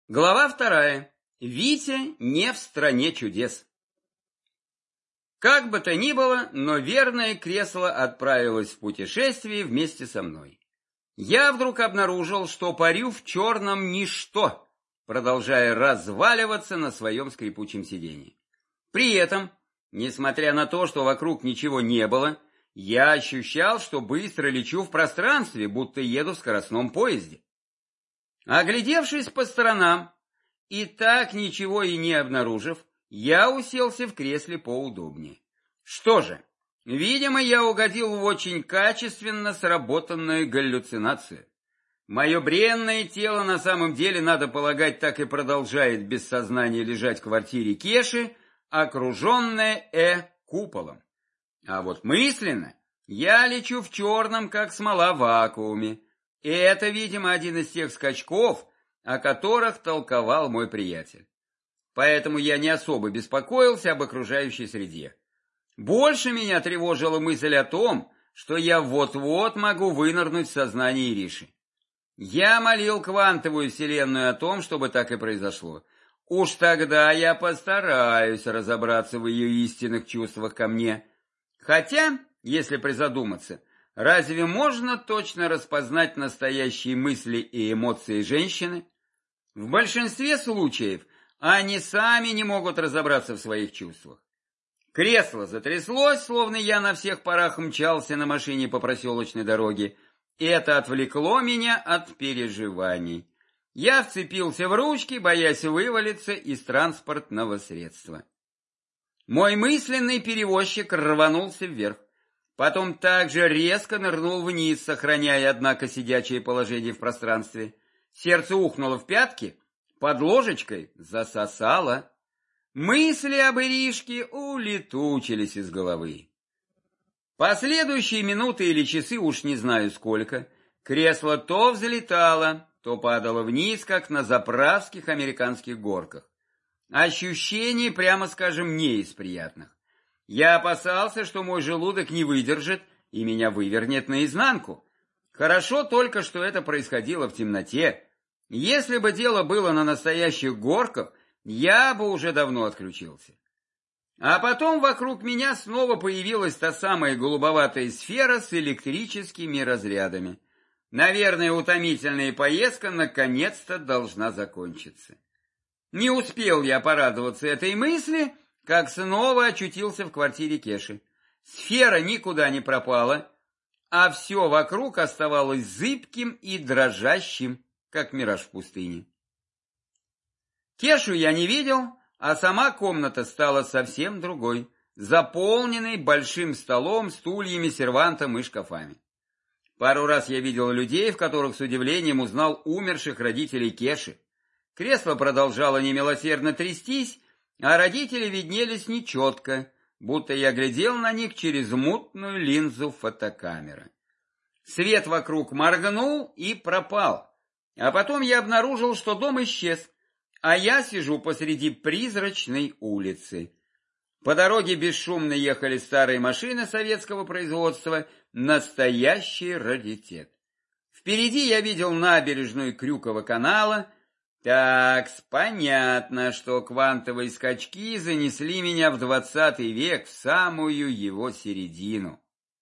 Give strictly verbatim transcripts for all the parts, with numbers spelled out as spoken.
Глава вторая. Витя не в стране чудес. Как бы то ни было, но верное кресло отправилось в путешествие вместе со мной. Я вдруг обнаружил, что парю в черном ничто, продолжая разваливаться на своем скрипучем сиденье. При этом, несмотря на то, что вокруг ничего не было, я ощущал, что быстро лечу в пространстве, будто еду в скоростном поезде. Оглядевшись по сторонам и так ничего и не обнаружив, я уселся в кресле поудобнее. Что же, видимо, я угодил в очень качественно сработанную галлюцинацию. Мое бренное тело на самом деле, надо полагать, так и продолжает без сознания лежать в квартире Кеши, окруженное э-куполом. А вот мысленно я лечу в черном, как смола в вакууме. И это, видимо, один из тех скачков, о которых толковал мой приятель. Поэтому я не особо беспокоился об окружающей среде. Больше меня тревожила мысль о том, что я вот-вот могу вынырнуть в сознание Ириши. Я молил квантовую вселенную о том, чтобы так и произошло. Уж тогда я постараюсь разобраться в ее истинных чувствах ко мне. Хотя, если призадуматься, разве можно точно распознать настоящие мысли и эмоции женщины? В большинстве случаев они сами не могут разобраться в своих чувствах. Кресло затряслось, словно я на всех парах мчался на машине по проселочной дороге. Это отвлекло меня от переживаний. Я вцепился в ручки, боясь вывалиться из транспортного средства. Мой мысленный перевозчик рванулся вверх. Потом также резко нырнул вниз, сохраняя, однако, сидячее положение в пространстве. Сердце ухнуло в пятки, под ложечкой засосало. Мысли об Иришке улетучились из головы. Последующие минуты или часы, уж не знаю сколько, кресло то взлетало, то падало вниз, как на заправских американских горках. Ощущение, прямо скажем, не из приятных. Я опасался, что мой желудок не выдержит и меня вывернет наизнанку. Хорошо только, что это происходило в темноте. Если бы дело было на настоящих горках, я бы уже давно отключился. А потом вокруг меня снова появилась та самая голубоватая сфера с электрическими разрядами. Наверное, утомительная поездка наконец-то должна закончиться. Не успел я порадоваться этой мысли, как снова очутился в квартире Кеши. Сфера никуда не пропала, а все вокруг оставалось зыбким и дрожащим, как мираж в пустыне. Кешу я не видел, а сама комната стала совсем другой, заполненной большим столом, стульями, сервантом и шкафами. Пару раз я видел людей, в которых с удивлением узнал умерших родителей Кеши. Кресло продолжало немилосердно трястись, а родители виднелись нечетко, будто я глядел на них через мутную линзу фотокамеры. Свет вокруг моргнул и пропал, а потом я обнаружил, что дом исчез, а я сижу посреди призрачной улицы. По дороге бесшумно ехали старые машины советского производства, настоящий раритет. Впереди я видел набережную Крюкова канала. Так, понятно, что квантовые скачки занесли меня в двадцатый век, в самую его середину.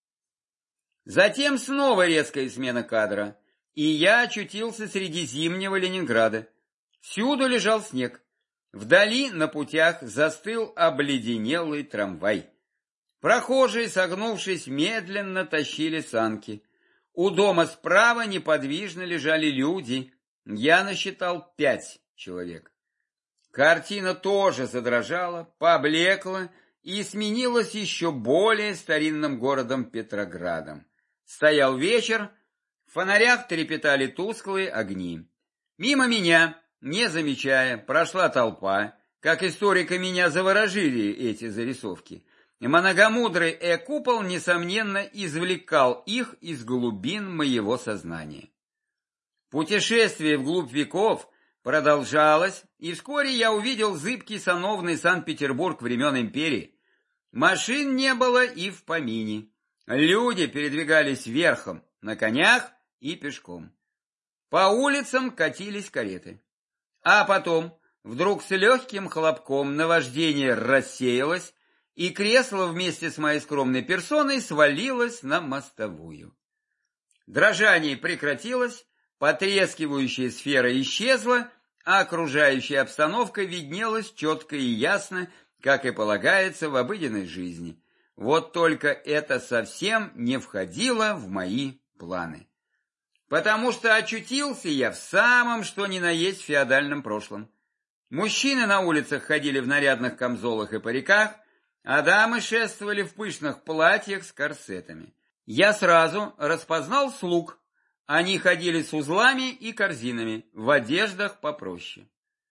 Затем снова резкая смена кадра, и я очутился среди зимнего Ленинграда. Всюду лежал снег. Вдали на путях застыл обледенелый трамвай. Прохожие, согнувшись, медленно тащили санки. У дома справа неподвижно лежали люди. Я насчитал пять человек. Картина тоже задрожала, поблекла и сменилась еще более старинным городом Петроградом. Стоял вечер, в фонарях трепетали тусклые огни. Мимо меня, не замечая, прошла толпа. Как историка меня заворожили эти зарисовки. Многомудрый э-купол, несомненно, извлекал их из глубин моего сознания. Путешествие вглубь веков продолжалось, и вскоре я увидел зыбкий сановный Санкт-Петербург времен империи. Машин не было и в помине. Люди передвигались верхом, на конях и пешком. По улицам катились кареты. А потом вдруг с легким хлопком наваждение рассеялось, и кресло вместе с моей скромной персоной свалилось на мостовую. Дрожание прекратилось, потрескивающая сфера исчезла, а окружающая обстановка виднелась четко и ясно, как и полагается в обыденной жизни. Вот только это совсем не входило в мои планы. Потому что очутился я в самом что ни на есть феодальном прошлом. Мужчины на улицах ходили в нарядных камзолах и париках, а дамы шествовали в пышных платьях с корсетами. Я сразу распознал слуг. Они ходили с узлами и корзинами, в одеждах попроще.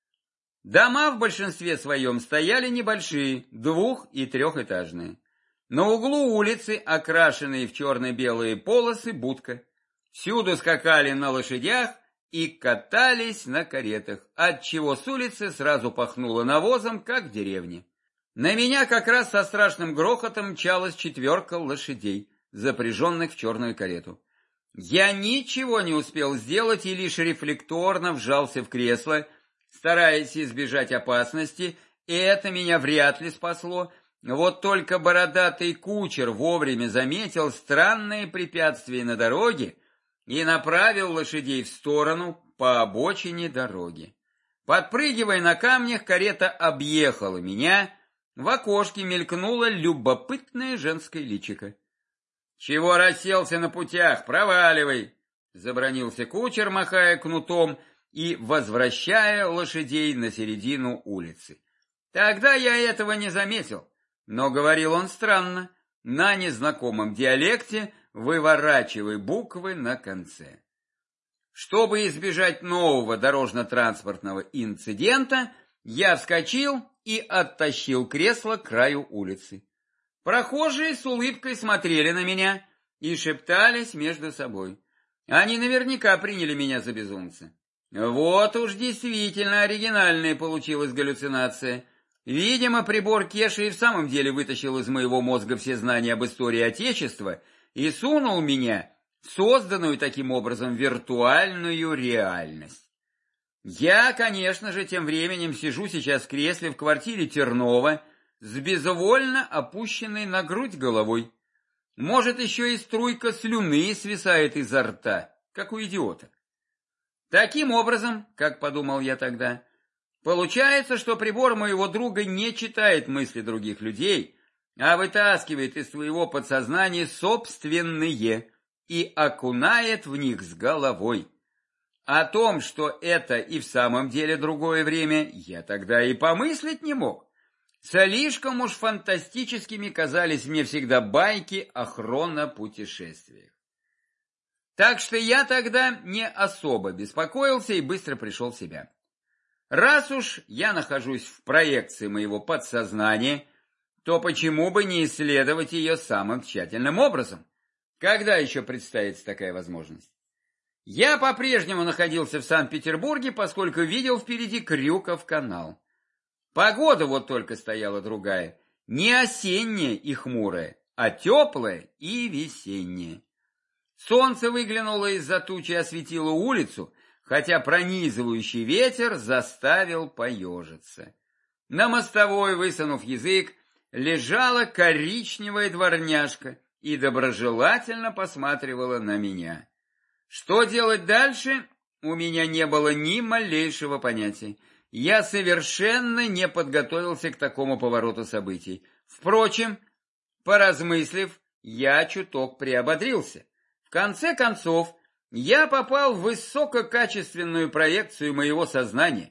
Дома в большинстве своем стояли небольшие, двух- и трехэтажные. На углу улицы, окрашенные в черно-белые полосы, будка. Всюду скакали на лошадях и катались на каретах, отчего с улицы сразу пахнуло навозом, как в деревне. На меня как раз со страшным грохотом мчалась четверка лошадей, запряженных в черную карету. Я ничего не успел сделать и лишь рефлекторно вжался в кресло, стараясь избежать опасности, и это меня вряд ли спасло. Вот только бородатый кучер вовремя заметил странные препятствия на дороге и направил лошадей в сторону по обочине дороги. Подпрыгивая на камнях, карета объехала меня, в окошке мелькнуло любопытное женское личико. «Чего расселся на путях? Проваливай!» — забранился кучер, махая кнутом и возвращая лошадей на середину улицы. Тогда я этого не заметил, но говорил он странно, на незнакомом диалекте, выворачивая буквы на конце. Чтобы избежать нового дорожно-транспортного инцидента, я вскочил и оттащил кресло к краю улицы. Прохожие с улыбкой смотрели на меня и шептались между собой. Они наверняка приняли меня за безумца. Вот уж действительно оригинальная получилась галлюцинация. Видимо, прибор Кеши и в самом деле вытащил из моего мозга все знания об истории Отечества и сунул меня в созданную таким образом виртуальную реальность. Я, конечно же, тем временем сижу сейчас в кресле в квартире Тернова, с безвольно опущенной на грудь головой. Может, еще и струйка слюны свисает изо рта, как у идиота. Таким образом, как подумал я тогда, получается, что прибор моего друга не читает мысли других людей, а вытаскивает из своего подсознания собственные и окунает в них с головой. О том, что это и в самом деле другое время, я тогда и помыслить не мог. Слишком уж фантастическими казались мне всегда байки о хронопутешествиях. Так что я тогда не особо беспокоился и быстро пришел в себя. Раз уж я нахожусь в проекции моего подсознания, то почему бы не исследовать ее самым тщательным образом? Когда еще представится такая возможность? Я по-прежнему находился в Санкт-Петербурге, поскольку видел впереди Крюков канал. Погода вот только стояла другая, не осенняя и хмурая, а теплая и весенняя. Солнце выглянуло из-за тучи и осветило улицу, хотя пронизывающий ветер заставил поежиться. На мостовой, высунув язык, лежала коричневая дворняжка и доброжелательно посматривала на меня. Что делать дальше, у меня не было ни малейшего понятия. Я совершенно не подготовился к такому повороту событий. Впрочем, поразмыслив, я чуток приободрился. В конце концов, я попал в высококачественную проекцию моего сознания.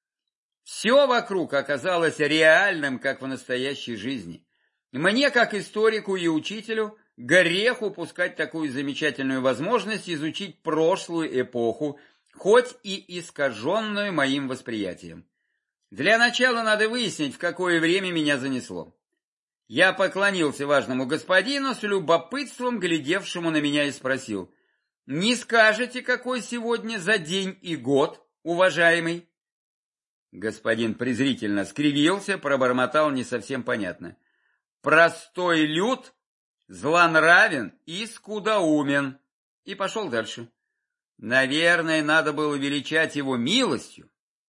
Все вокруг оказалось реальным, как в настоящей жизни. Мне, как историку и учителю, грех упускать такую замечательную возможность изучить прошлую эпоху, хоть и искаженную моим восприятием. Для начала надо выяснить, в какое время меня занесло. Я поклонился важному господину, с любопытством глядевшему на меня, и спросил: «Не скажете, какой сегодня за день и год, уважаемый?» Господин презрительно скривился, пробормотал не совсем понятно: «Простой люд, злонравен и скудоумен», и пошел дальше. Наверное, надо было величать его милостью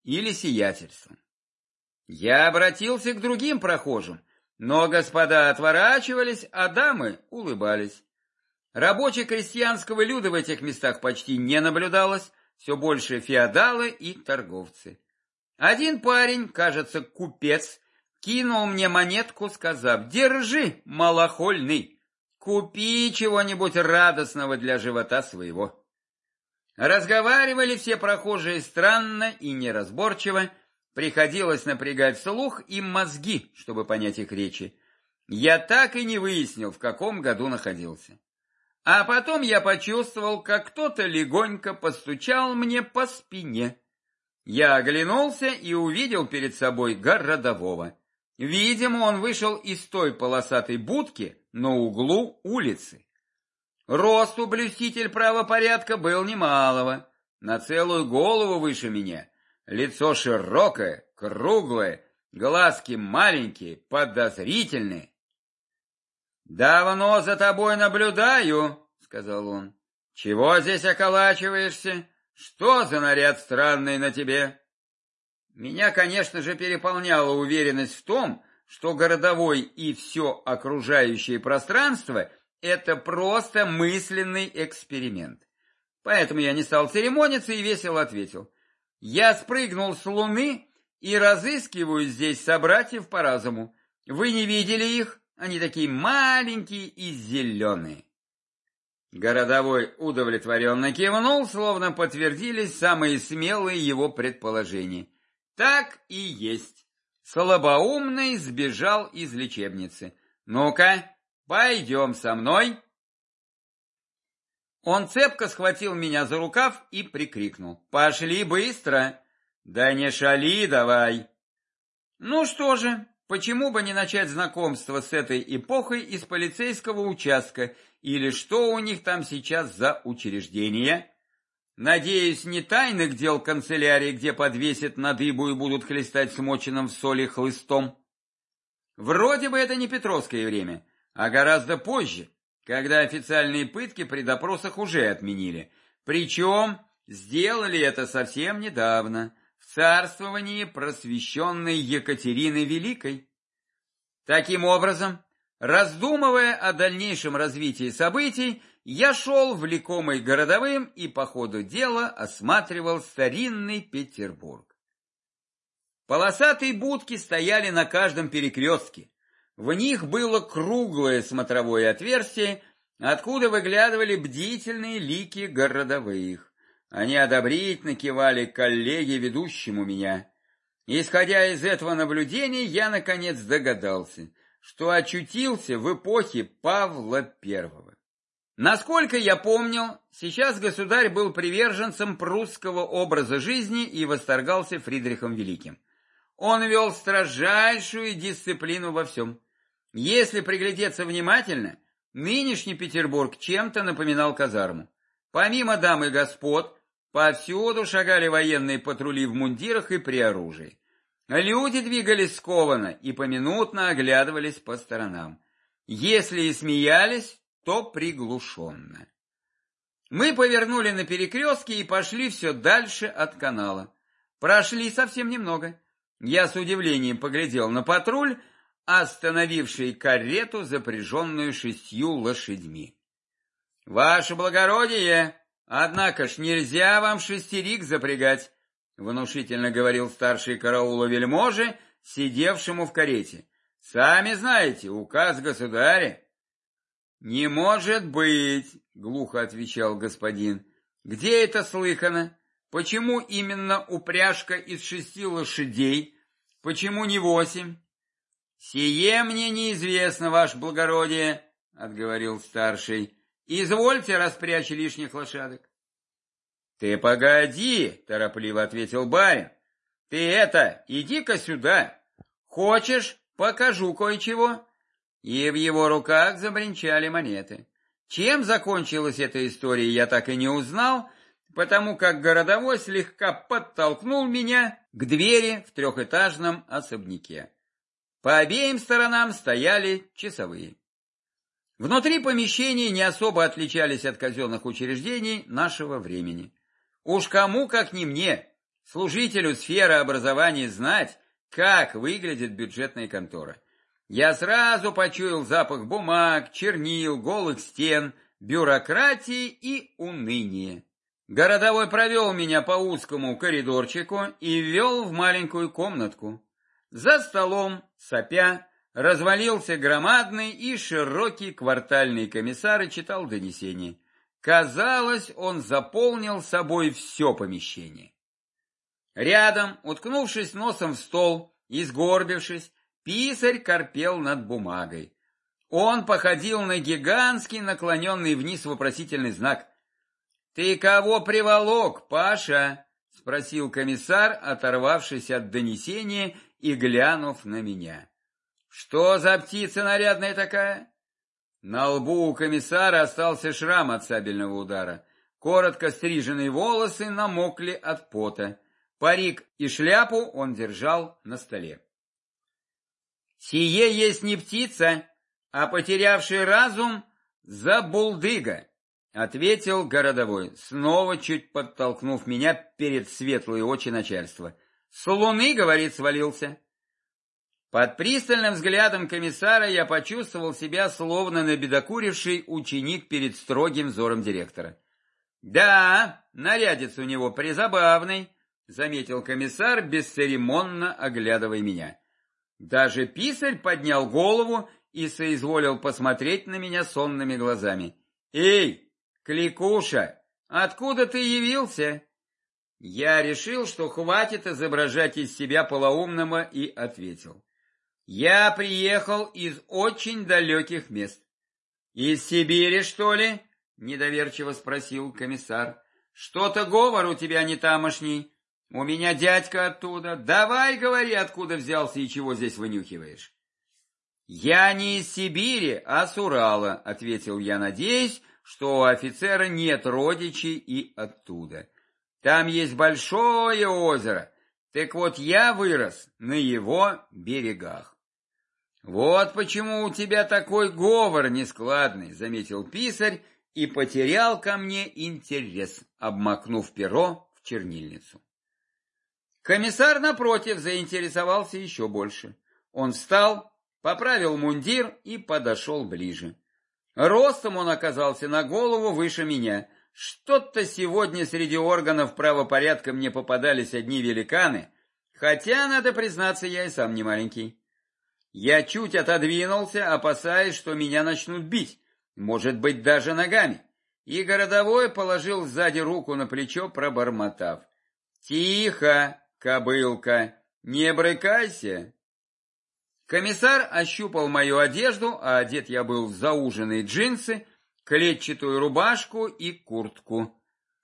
или сиятельством. Я обратился к другим прохожим, но господа отворачивались, а дамы улыбались. Рабоче-крестьянского люда в этих местах почти не наблюдалось, все больше феодалы и торговцы. Один парень, кажется, купец, кинул мне монетку, сказав: «Держи, малохольный, купи чего-нибудь радостного для живота своего». Разговаривали все прохожие странно и неразборчиво, приходилось напрягать слух и мозги, чтобы понять их речи. Я так и не выяснил, в каком году находился. А потом я почувствовал, как кто-то легонько постучал мне по спине. Я оглянулся и увидел перед собой городового. Видимо, он вышел из той полосатой будки на углу улицы. Росту блюститель правопорядка был немалого, на целую голову выше меня. Лицо широкое, круглое, глазки маленькие, подозрительные. «Давно за тобой наблюдаю», — сказал он. «Чего здесь околачиваешься? Что за наряд странный на тебе?» Меня, конечно же, переполняла уверенность в том, что городовой и все окружающее пространство — это просто мысленный эксперимент. Поэтому я не стал церемониться и весело ответил: «Я спрыгнул с Луны и разыскиваю здесь собратьев по разуму. Вы не видели их? Они такие маленькие и зеленые». Городовой удовлетворенно кивнул, словно подтвердились самые смелые его предположения. Так и есть. Слабоумный сбежал из лечебницы. «Ну-ка, пойдем со мной». Он цепко схватил меня за рукав и прикрикнул: «Пошли быстро!» «Да не шали давай!» Ну что же, почему бы не начать знакомство с этой эпохой из полицейского участка, или что у них там сейчас за учреждение? Надеюсь, не тайных дел канцелярии, где подвесят на дыбу и будут хлестать смоченным в соли хлыстом. Вроде бы это не петровское время, а гораздо позже, когда официальные пытки при допросах уже отменили. Причем сделали это совсем недавно, в царствовании просвещенной Екатерины Великой. Таким образом, раздумывая о дальнейшем развитии событий, я шел влекомый городовым и по ходу дела осматривал старинный Петербург. Полосатые будки стояли на каждом перекрестке. В них было круглое смотровое отверстие, откуда выглядывали бдительные лики городовых. Они одобрительно кивали коллеге, ведущему меня. Исходя из этого наблюдения, я наконец догадался, что очутился в эпохе Павла Первого. Насколько я помнил, сейчас государь был приверженцем прусского образа жизни и восторгался Фридрихом Великим. Он вел строжайшую дисциплину во всем. Если приглядеться внимательно, нынешний Петербург чем-то напоминал казарму. Помимо дам и господ, повсюду шагали военные патрули в мундирах и при оружии. Люди двигались скованно и поминутно оглядывались по сторонам. Если и смеялись, то приглушенно. Мы повернули на перекрестке и пошли все дальше от канала. Прошли совсем немного. Я с удивлением поглядел на патруль, остановивший карету, запряженную шестью лошадьми. «Ваше благородие, однако ж нельзя вам шестерик запрягать», — внушительно говорил старший караула вельможи, сидевшему в карете. «Сами знаете, указ государя». «Не может быть», — глухо отвечал господин. «Где это слыхано? Почему именно упряжка из шести лошадей? Почему не восемь?» «Сие мне неизвестно, ваше благородие», — отговорил старший. «Извольте распрячь лишних лошадок». «Ты погоди», — торопливо ответил барин. «Ты это, иди-ка сюда. Хочешь, покажу кое-чего?» И в его руках забринчали монеты. Чем закончилась эта история, я так и не узнал, потому как городовой слегка подтолкнул меня к двери в трехэтажном особняке. По обеим сторонам стояли часовые. Внутри помещения не особо отличались от казенных учреждений нашего времени. Уж кому, как не мне, служителю сферы образования знать, как выглядит бюджетная контора. Я сразу почуял запах бумаг, чернил, голых стен, бюрократии и уныния. Городовой провел меня по узкому коридорчику и ввел в маленькую комнатку. За столом, сопя, развалился громадный и широкий квартальный комиссар и читал донесение. Казалось, он заполнил собой все помещение. Рядом, уткнувшись носом в стол и сгорбившись, писарь корпел над бумагой. Он походил на гигантский наклоненный вниз вопросительный знак. «Ты кого приволок, Паша?» — спросил комиссар, оторвавшись от донесения и глянув на меня. «Что за птица нарядная такая?» На лбу у комиссара остался шрам от сабельного удара. Коротко стриженные волосы намокли от пота. Парик и шляпу он держал на столе. «Сие есть не птица, а потерявший разум забулдыга», — ответил городовой, снова чуть подтолкнув меня перед светлые очи начальства. «С луны, — говорит, — свалился». Под пристальным взглядом комиссара я почувствовал себя словно набедокуривший ученик перед строгим взором директора. «Да, нарядец у него призабавный», — заметил комиссар, бесцеремонно оглядывая меня. Даже писарь поднял голову и соизволил посмотреть на меня сонными глазами. «Эй, Кликуша, откуда ты явился?» Я решил, что хватит изображать из себя полоумного, и ответил. «Я приехал из очень далеких мест». «Из Сибири, что ли?» — недоверчиво спросил комиссар. «Что-то говор у тебя не тамошний. У меня дядька оттуда. Давай говори, откуда взялся и чего здесь вынюхиваешь». «Я не из Сибири, а с Урала», — ответил я, надеясь, что у офицера нет родичей и оттуда. «Там есть большое озеро. Так вот, я вырос на его берегах». «Вот почему у тебя такой говор нескладный», — заметил писарь и потерял ко мне интерес, обмакнув перо в чернильницу. Комиссар, напротив, заинтересовался еще больше. Он встал, поправил мундир и подошел ближе. Ростом он оказался на голову выше меня. Что-то сегодня среди органов правопорядка мне попадались одни великаны, хотя, надо признаться, я и сам не маленький. Я чуть отодвинулся, опасаясь, что меня начнут бить, может быть, даже ногами, и городовой положил сзади руку на плечо, пробормотав. «Тихо, кобылка, не брыкайся». Комиссар ощупал мою одежду, а одет я был в зауженные джинсы, клетчатую рубашку и куртку.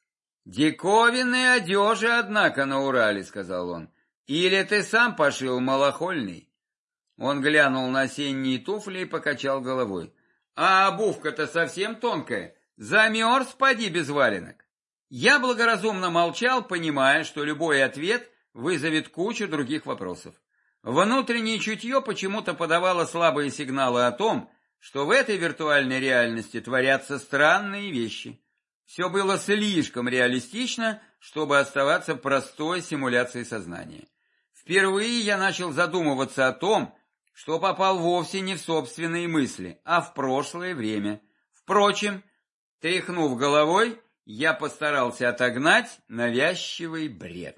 «Диковинные одежи, однако, на Урале», — сказал он. «Или ты сам пошил малохольный?» Он глянул на осенние туфли и покачал головой. «А обувка-то совсем тонкая. Замерз, поди, без валенок». Я благоразумно молчал, понимая, что любой ответ вызовет кучу других вопросов. Внутреннее чутье почему-то подавало слабые сигналы о том, что в этой виртуальной реальности творятся странные вещи. Все было слишком реалистично, чтобы оставаться простой симуляцией сознания. Впервые я начал задумываться о том, что попал вовсе не в собственные мысли, а в прошлое время. Впрочем, тряхнув головой, я постарался отогнать навязчивый бред.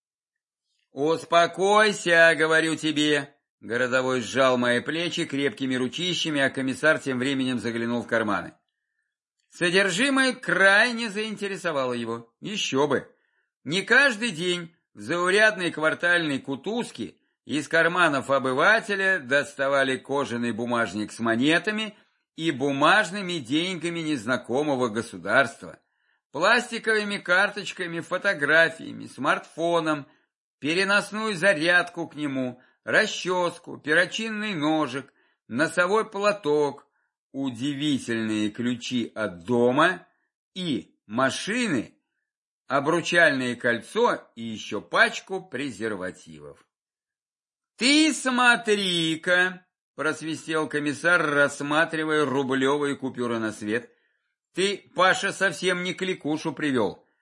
«Успокойся, говорю тебе!» Городовой сжал мои плечи крепкими ручищами, а комиссар тем временем заглянул в карманы. Содержимое крайне заинтересовало его. Еще бы! Не каждый день в заурядной квартальной кутузке из карманов обывателя доставали кожаный бумажник с монетами и бумажными деньгами незнакомого государства, пластиковыми карточками, фотографиями, смартфоном, переносную зарядку к нему, расческу, перочинный ножик, носовой платок, удивительные ключи от дома и машины, обручальное кольцо и еще пачку презервативов. «Ты смотри-ка!» — просвистел комиссар, рассматривая рублевые купюры на свет. «Ты, Паша, совсем не Кликушу привел.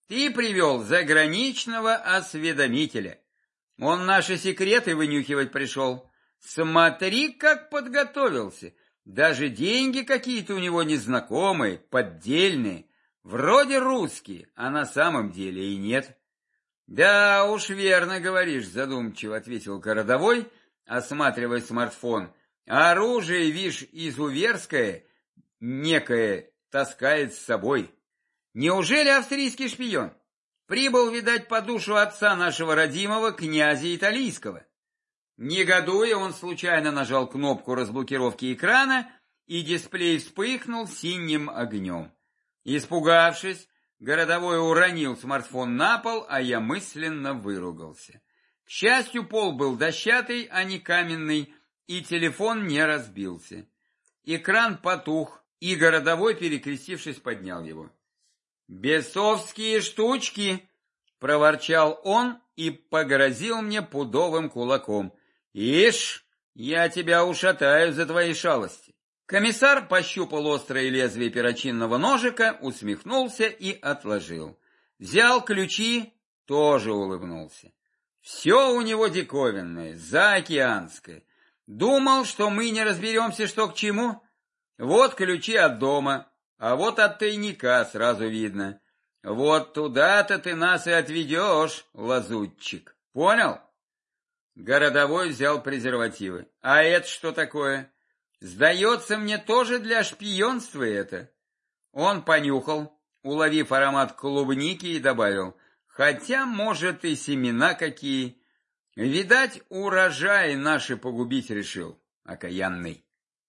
Ты привел заграничного осведомителя. Он наши секреты вынюхивать пришел. Смотри, как подготовился. Даже деньги какие-то у него незнакомые, поддельные. Вроде русские, а на самом деле и нет. Да уж верно говоришь, задумчиво ответил городовой, осматривая смартфон. Оружие, вишь, изуверское, некое, таскает с собой. Неужели австрийский шпион? Прибыл, видать, по душу отца нашего родимого, князя Италийского. Негодуя, он случайно нажал кнопку разблокировки экрана, и дисплей вспыхнул синим огнем. Испугавшись, городовой уронил смартфон на пол, а я мысленно выругался. К счастью, пол был дощатый, а не каменный, и телефон не разбился. Экран потух, и городовой, перекрестившись, поднял его. «Бесовские штучки!» — проворчал он и погрозил мне пудовым кулаком. «Ишь, я тебя ушатаю за твои шалости!» Комиссар пощупал острое лезвие перочинного ножика, усмехнулся и отложил. Взял ключи, тоже улыбнулся. Все у него диковинное, заокеанское. Думал, что мы не разберемся, что к чему? Вот ключи от дома, а вот от тайника сразу видно. Вот туда-то ты нас и отведешь, лазутчик. Понял? Городовой взял презервативы. А это что такое? Сдается мне, тоже для шпионства это. Он понюхал, уловив аромат клубники, и добавил: хотя, может, и семена какие. Видать, урожай наши погубить решил, окаянный.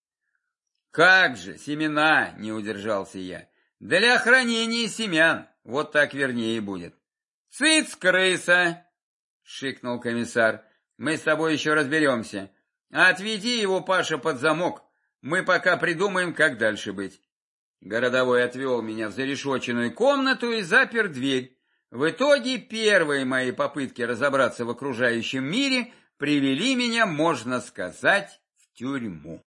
Как же, семена, не удержался я. Для хранения семян, вот так вернее будет. Цыц, крыса, шикнул комиссар. Мы с тобой еще разберемся. Отведи его, Паша, под замок. Мы пока придумаем, как дальше быть. Городовой отвел меня в зарешоченную комнату и запер дверь. В итоге первые мои попытки разобраться в окружающем мире привели меня, можно сказать, в тюрьму.